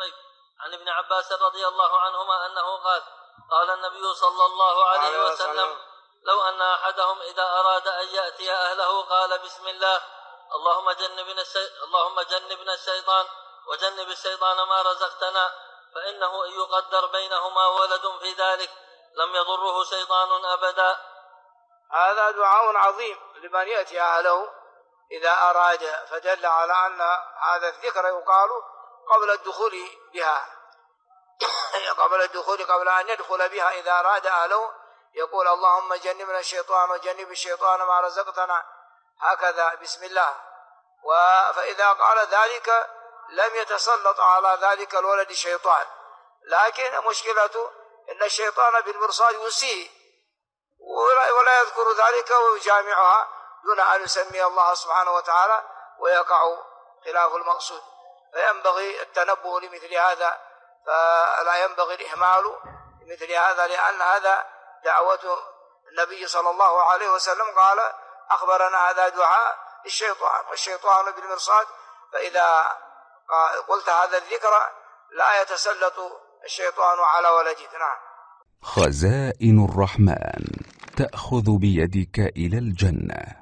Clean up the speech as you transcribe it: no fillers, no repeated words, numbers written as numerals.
طيب. عن ابن عباس رضي الله عنهما أنه قال النبي صلى الله عليه وسلم: لو أن أحدهم إذا أراد أن يأتي أهله قال: بسم الله، اللهم جنبنا الشيطان وجنب الشيطان ما رزقتنا، فإنه إن يقدر بينهما ولد في ذلك لم يضره شيطان أبدا. هذا دعاء عظيم لمن يأتي أهله إذا أراد، فدل على أن هذا الذكر يقال قبل الدخول بها، قبل أن يدخل بها إذا أراد أهله يقول: اللهم جنبنا الشيطان وجنب الشيطان ما رزقتنا، هكذا بسم الله. فإذا قال ذلك لم يتسلط على ذلك الولد الشيطان، لكن مشكلته إن الشيطان بالمرصاد يسيء ولا يذكر ذلك ويجامعها دون أن يسمي الله سبحانه وتعالى ويقع خلاف المقصود. فينبغي التنبه لمثل هذا، فلا ينبغي الإهمال لمثل هذا، لأن هذا دعوة النبي صلى الله عليه وسلم قال: أخبرنا هذا دعاء الشيطان والشيطان بالمرصاد، فإذا قلت هذا الذكر لا يتسلط الشيطان على ولدك. نعم. خزائن الرحمن تأخذ بيدك إلى الجنة.